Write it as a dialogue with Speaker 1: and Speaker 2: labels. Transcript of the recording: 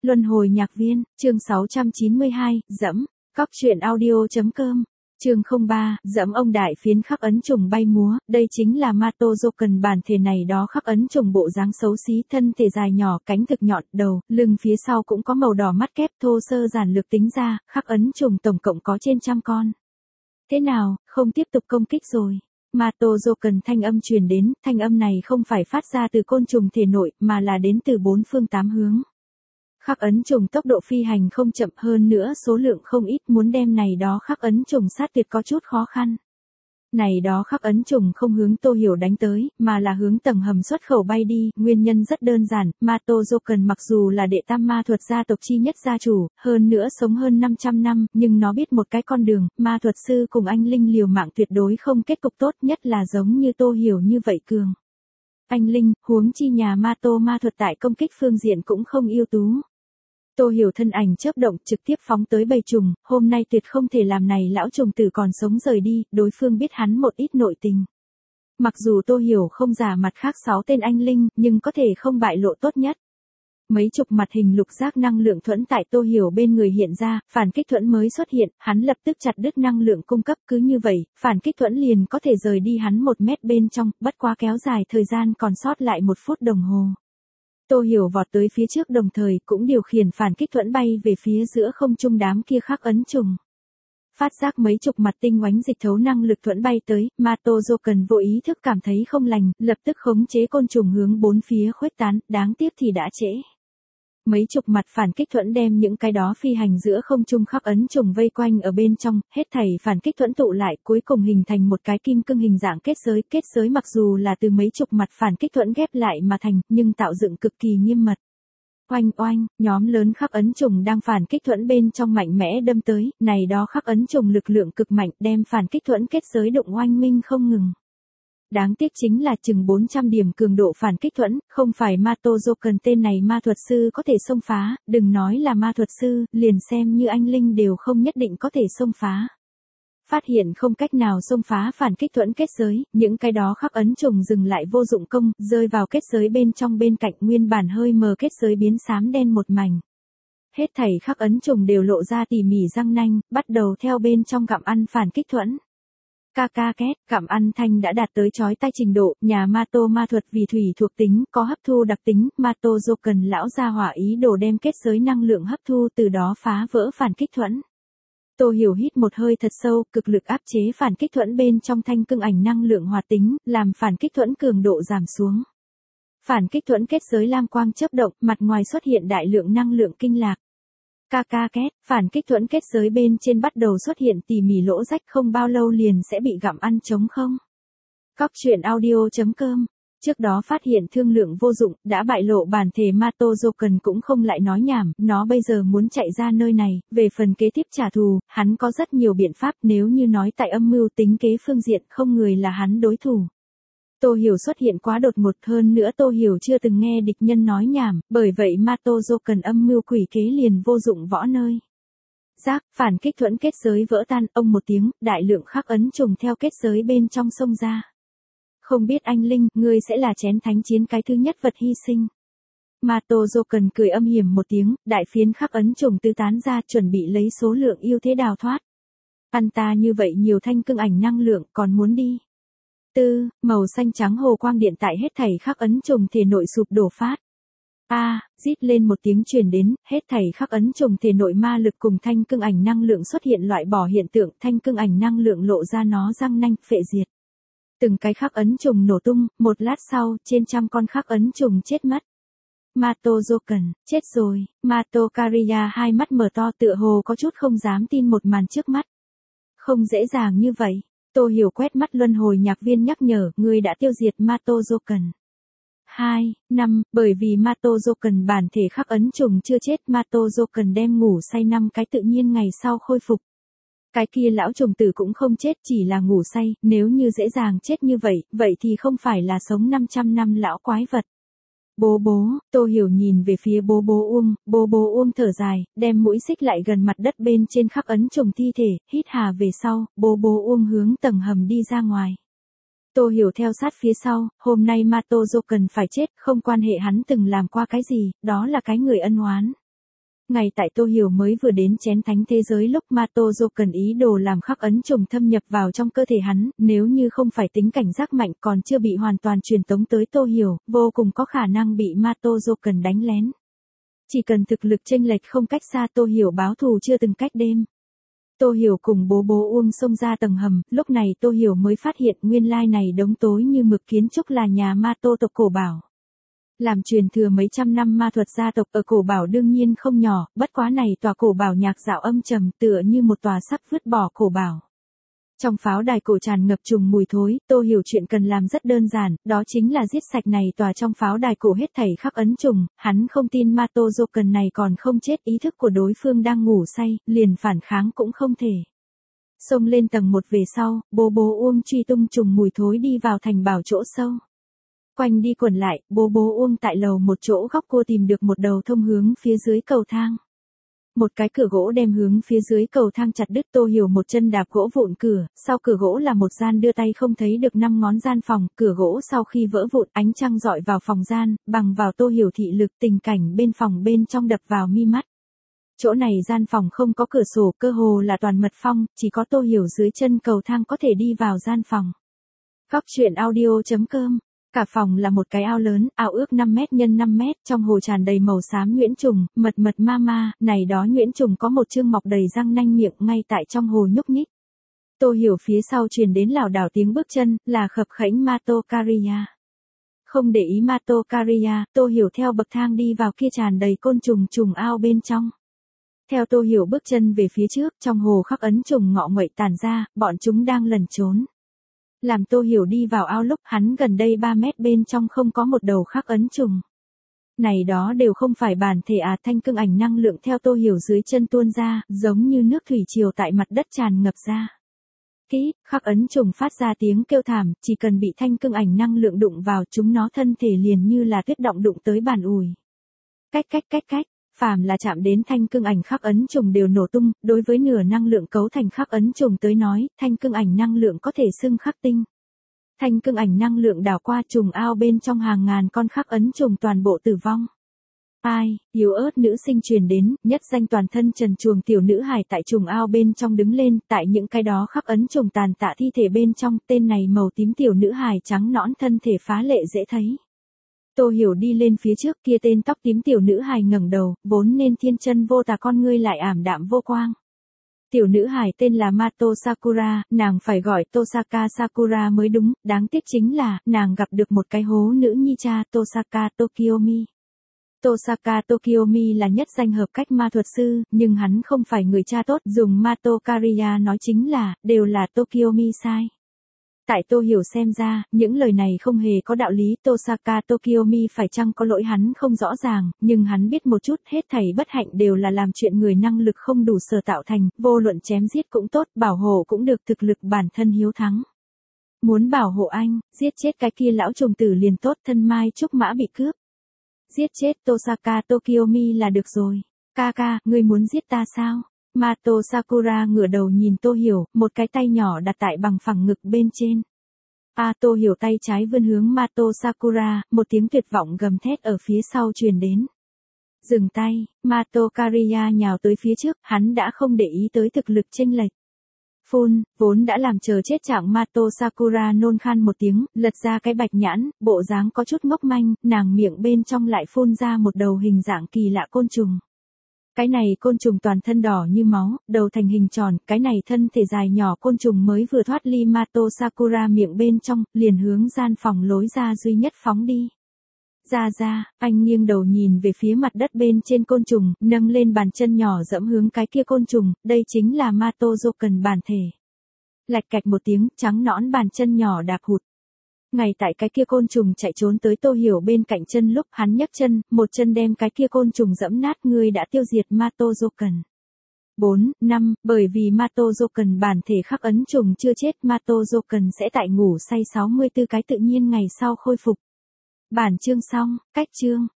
Speaker 1: Luân hồi nhạc viên, chương 692, dẫm, cóc truyện audio.com, chương 03, dẫm ông đại phiến khắc ấn trùng bay múa, đây chính là Mato Joken bản thể này đó khắc ấn trùng bộ dáng xấu xí, thân thể dài nhỏ, cánh thực nhọn, đầu, lưng phía sau cũng có màu đỏ mắt kép, thô sơ giản lược tính ra, khắc ấn trùng tổng cộng có trên 100 con. Thế nào, không tiếp tục công kích rồi. Mato Joken thanh âm truyền đến, thanh âm này không phải phát ra từ côn trùng thể nội, mà là đến từ bốn phương tám hướng. Khắc ấn trùng tốc độ phi hành không chậm, hơn nữa số lượng không ít, muốn đem này đó khắc ấn trùng sát tuyệt có chút khó khăn. Này đó khắc ấn trùng không hướng Tô Hiểu đánh tới, mà là hướng tầng hầm xuất khẩu bay đi, nguyên nhân rất đơn giản, Mato Joken mặc dù là đệ tam ma thuật gia tộc chi nhất gia chủ, hơn nữa sống hơn 500 năm, nhưng nó biết một cái con đường, ma thuật sư cùng anh linh liều mạng tuyệt đối không kết cục tốt, nhất là giống như Tô Hiểu như vậy cường. Anh linh, huống chi nhà Mato ma thuật tại công kích phương diện cũng không ưu tú. Tô Hiểu thân ảnh chớp động trực tiếp phóng tới bầy trùng, hôm nay tuyệt không thể làm này lão trùng tử còn sống rời đi, đối phương biết hắn một ít nội tình. Mặc dù Tô Hiểu không giả mặt khác 6 tên anh linh, nhưng có thể không bại lộ tốt nhất. Mấy chục mặt hình lục giác năng lượng thuẫn tại Tô Hiểu bên người hiện ra, phản kích thuẫn mới xuất hiện, hắn lập tức chặt đứt năng lượng cung cấp, cứ như vậy, phản kích thuẫn liền có thể rời đi hắn 1 mét bên trong, bất quá kéo dài thời gian còn sót lại 1 phút đồng hồ. Tô Hiểu vọt tới phía trước đồng thời cũng điều khiển phản kích thuẫn bay về phía giữa không trung đám kia khắc ấn trùng. Phát giác mấy chục mặt tinh oánh dịch thấu năng lực thuẫn bay tới, Mato Joken vô ý thức cảm thấy không lành, lập tức khống chế côn trùng hướng bốn phía khuếch tán, đáng tiếc thì đã trễ. Mấy chục mặt phản kích thuẫn đem những cái đó phi hành giữa không trung khắc ấn trùng vây quanh ở bên trong, hết thảy phản kích thuẫn tụ lại, cuối cùng hình thành một cái kim cương hình dạng kết giới mặc dù là từ mấy chục mặt phản kích thuẫn ghép lại mà thành, nhưng tạo dựng cực kỳ nghiêm mật. Oanh oanh, nhóm lớn khắc ấn trùng đang phản kích thuẫn bên trong mạnh mẽ đâm tới, này đó khắc ấn trùng lực lượng cực mạnh đem phản kích thuẫn kết giới đụng oanh minh không ngừng. Đáng tiếc chính là chừng 400 điểm cường độ phản kích thuẫn, không phải Mato Joken tên này ma thuật sư có thể xông phá, đừng nói là ma thuật sư, liền xem như anh linh đều không nhất định có thể xông phá. Phát hiện không cách nào xông phá phản kích thuẫn kết giới, những cái đó khắc ấn trùng dừng lại vô dụng công, rơi vào kết giới bên trong bên cạnh, nguyên bản hơi mờ kết giới biến xám đen một mảnh. Hết thảy khắc ấn trùng đều lộ ra tỉ mỉ răng nanh, bắt đầu theo bên trong gặm ăn phản kích thuẫn. Ca ca két, gặm ăn thanh đã đạt tới chói tai trình độ, nhà Mato ma thuật vì thủy thuộc tính, có hấp thu đặc tính, Mato Joken lão gia hỏa ý đồ đem kết giới năng lượng hấp thu từ đó phá vỡ phản kích thuẫn. Tô Hiểu hít một hơi thật sâu, cực lực áp chế phản kích thuẫn bên trong thanh cương ảnh năng lượng hoạt tính, làm phản kích thuẫn cường độ giảm xuống. Phản kích thuẫn kết giới lam quang chớp động, mặt ngoài xuất hiện đại lượng năng lượng kinh lạc. Ca ca két, phản kích thuẫn kết giới bên trên bắt đầu xuất hiện tỉ mỉ lỗ rách, không bao lâu liền sẽ bị gặm ăn trống không. Cóc truyện audio.com. Trước đó phát hiện thương lượng vô dụng, đã bại lộ bản thể Mato Joken cũng không lại nói nhảm, nó bây giờ muốn chạy ra nơi này, về phần kế tiếp trả thù, hắn có rất nhiều biện pháp, nếu như nói tại âm mưu tính kế phương diện không người là hắn đối thủ. Tô Hiểu xuất hiện quá đột ngột, hơn nữa Tô Hiểu chưa từng nghe địch nhân nói nhảm, bởi vậy Mato Joken âm mưu quỷ kế liền vô dụng võ nơi. Giác, phản kích thuẫn kết giới vỡ tan, ông một tiếng, đại lượng khắc ấn trùng theo kết giới bên trong sông ra. Không biết anh linh, ngươi sẽ là chén thánh chiến cái thứ nhất vật hy sinh. Mato Joken cười âm hiểm một tiếng, đại phiến khắc ấn trùng tứ tán ra, chuẩn bị lấy số lượng ưu thế đào thoát. Ăn ta như vậy nhiều thanh cương ảnh năng lượng, còn muốn đi. Màu xanh trắng hồ quang điện tại hết thảy khắc ấn trùng thể nội sụp đổ phát. Rít lên một tiếng truyền đến, hết thảy khắc ấn trùng thể nội ma lực cùng thanh cương ảnh năng lượng xuất hiện loại bỏ hiện tượng, thanh cương ảnh năng lượng lộ ra nó răng nanh, phệ diệt. Từng cái khắc ấn trùng nổ tung, một lát sau, trên 100 con khắc ấn trùng chết mất. Mato Joken, chết rồi, Mato Kariya hai mắt mở to tựa hồ có chút không dám tin một màn trước mắt. Không dễ dàng như vậy. Tô Hiểu quét mắt luân hồi nhạc viên nhắc nhở, ngươi đã tiêu diệt Mato Joken. 5, bởi vì Mato Joken bản thể khắc ấn trùng chưa chết, Mato Joken đem ngủ say 5 cái tự nhiên ngày sau khôi phục. Cái kia lão trùng tử cũng không chết, chỉ là ngủ say, nếu như dễ dàng chết như vậy, vậy thì không phải là sống 500 năm lão quái vật. Bố bố, Tô Hiểu nhìn về phía bố bố Uông thở dài, đem mũi xích lại gần mặt đất bên trên khắc ấn trùng thi thể, hít hà về sau, bố Uông hướng tầng hầm đi ra ngoài. Tô Hiểu theo sát phía sau, hôm nay Mato Joken phải chết, không quan hệ hắn từng làm qua cái gì, đó là cái người ân oán. Ngay tại Tô Hiểu mới vừa đến chén thánh thế giới lúc Matozo cần ý đồ làm khắc ấn trùng thâm nhập vào trong cơ thể hắn, nếu như không phải tính cảnh giác mạnh còn chưa bị hoàn toàn truyền tống tới Tô Hiểu, vô cùng có khả năng bị Matozo cần đánh lén. Chỉ cần thực lực chênh lệch không cách xa Tô Hiểu báo thù chưa từng cách đêm. Tô Hiểu cùng bố Uông xông ra tầng hầm, lúc này Tô Hiểu mới phát hiện nguyên lai này đống tối như mực kiến trúc là nhà Mato tộc cổ bảo. Làm truyền thừa mấy trăm năm ma thuật gia tộc ở cổ bảo đương nhiên không nhỏ, bất quá này tòa cổ bảo nhạc dạo âm trầm tựa như một tòa sắp vứt bỏ cổ bảo. Trong pháo đài cổ tràn ngập trùng mùi thối, Tô Hiểu chuyện cần làm rất đơn giản, đó chính là giết sạch này tòa trong pháo đài cổ hết thảy khắc ấn trùng, hắn không tin Matozo cần này còn không chết, ý thức của đối phương đang ngủ say, liền phản kháng cũng không thể. Xông lên tầng 1 về sau, bố Uông truy tung trùng mùi thối đi vào thành bảo chỗ sâu. Quanh đi quẩn lại, bố Uông tại lầu một chỗ góc cua tìm được một đầu thông hướng phía dưới cầu thang. Một cái cửa gỗ đem hướng phía dưới cầu thang chặt đứt. Tô Hiểu một chân đạp gỗ vụn cửa, sau cửa gỗ là một gian đưa tay không thấy được 5 ngón gian phòng, cửa gỗ sau khi vỡ vụn ánh trăng dọi vào phòng gian, bằng vào Tô Hiểu thị lực tình cảnh bên phòng bên trong đập vào mi mắt. Chỗ này gian phòng không có cửa sổ, cơ hồ là toàn mật phong, chỉ có Tô Hiểu dưới chân cầu thang có thể đi vào gian phòng. Góc truyện audio.com. Cả phòng là một cái ao lớn, ao ước 5 mét x 5 mét, trong hồ tràn đầy màu xám nhuyễn trùng, mật ma, này đó nhuyễn trùng có một chương mọc đầy răng nanh miệng ngay tại trong hồ nhúc nhích. Tô Hiểu phía sau truyền đến lảo đảo tiếng bước chân, là khập khễnh Mato Kariya. Không để ý Mato Kariya, Tô Hiểu theo bậc thang đi vào kia tràn đầy côn trùng ao bên trong. Theo Tô Hiểu bước chân về phía trước, trong hồ khắc ấn trùng ngọ nguậy tản ra, bọn chúng đang lẩn trốn. Làm Tô Hiểu đi vào ao lúc hắn gần đây 3 mét bên trong không có một đầu khắc ấn trùng. Này đó đều không phải bản thể thanh cương ảnh năng lượng theo Tô Hiểu dưới chân tuôn ra, giống như nước thủy triều tại mặt đất tràn ngập ra. Kỹ, khắc ấn trùng phát ra tiếng kêu thảm, chỉ cần bị thanh cương ảnh năng lượng đụng vào chúng nó thân thể liền như là tuyết động đụng tới bàn ủi. Cách. Phàm là chạm đến thanh cương ảnh khắc ấn trùng đều nổ tung, đối với nửa năng lượng cấu thành khắc ấn trùng tới nói, thanh cương ảnh năng lượng có thể xưng khắc tinh. Thanh cương ảnh năng lượng đảo qua trùng ao bên trong hàng ngàn con khắc ấn trùng toàn bộ tử vong. Ai, yếu ớt nữ sinh truyền đến, nhất danh toàn thân trần truồng tiểu nữ hài tại trùng ao bên trong đứng lên, tại những cái đó khắc ấn trùng tàn tạ thi thể bên trong, tên này màu tím tiểu nữ hài trắng nõn thân thể phá lệ dễ thấy. Tô Hiểu đi lên phía trước, kia tên tóc tím tiểu nữ hài ngẩng đầu, vốn nên thiên chân vô tà con ngươi lại ảm đạm vô quang. Tiểu nữ hài tên là Mato Sakura, nàng phải gọi Tosaka Sakura mới đúng, đáng tiếc chính là, nàng gặp được một cái hố nữ nhi cha Tosaka Tokiomi. Tosaka Tokiomi là nhất danh hợp cách ma thuật sư, nhưng hắn không phải người cha tốt, dùng Mato Kariya nói chính là, đều là Tokiomi sai. Tại Tô Hiểu xem ra, những lời này không hề có đạo lý, Tosaka Tokiomi phải chăng có lỗi hắn không rõ ràng, nhưng hắn biết một chút, hết thảy bất hạnh đều là làm chuyện người năng lực không đủ sở tạo thành, vô luận chém giết cũng tốt, bảo hộ cũng được, thực lực bản thân hiếu thắng. Muốn bảo hộ anh, giết chết cái kia lão trùng tử liền tốt, thân mai trúc mã bị cướp. Giết chết Tosaka Tokiomi là được rồi. Ca, ngươi muốn giết ta sao? Mato Sakura ngửa đầu nhìn Tô Hiểu, một cái tay nhỏ đặt tại bằng phẳng ngực bên trên. Tô Hiểu tay trái vươn hướng Mato Sakura, một tiếng tuyệt vọng gầm thét ở phía sau truyền đến. Dừng tay, Mato Kariya nhào tới phía trước, hắn đã không để ý tới thực lực chênh lệch. Phun, vốn đã làm chờ chết trạng Mato Sakura nôn khan một tiếng, lật ra cái bạch nhãn, bộ dáng có chút ngốc manh, nàng miệng bên trong lại phun ra một đầu hình dạng kỳ lạ côn trùng. Cái này côn trùng toàn thân đỏ như máu, đầu thành hình tròn, cái này thân thể dài nhỏ côn trùng mới vừa thoát ly Mato Sakura miệng bên trong, liền hướng gian phòng lối ra duy nhất phóng đi. Ra, anh nghiêng đầu nhìn về phía mặt đất bên trên côn trùng, nâng lên bàn chân nhỏ dẫm hướng cái kia côn trùng, đây chính là Matozo cần bản thể. Lạch cạch một tiếng, trắng nõn bàn chân nhỏ đạp hụt. Ngay tại cái kia côn trùng chạy trốn tới Tô Hiểu bên cạnh chân lúc hắn nhấc chân, một chân đem cái kia côn trùng dẫm nát, người đã tiêu diệt Matozo cần. 4, 5, bởi vì Matozo cần bản thể khắc ấn trùng chưa chết, Matozo cần sẽ tại ngủ say 64 cái tự nhiên ngày sau khôi phục. Bản chương xong, cách chương.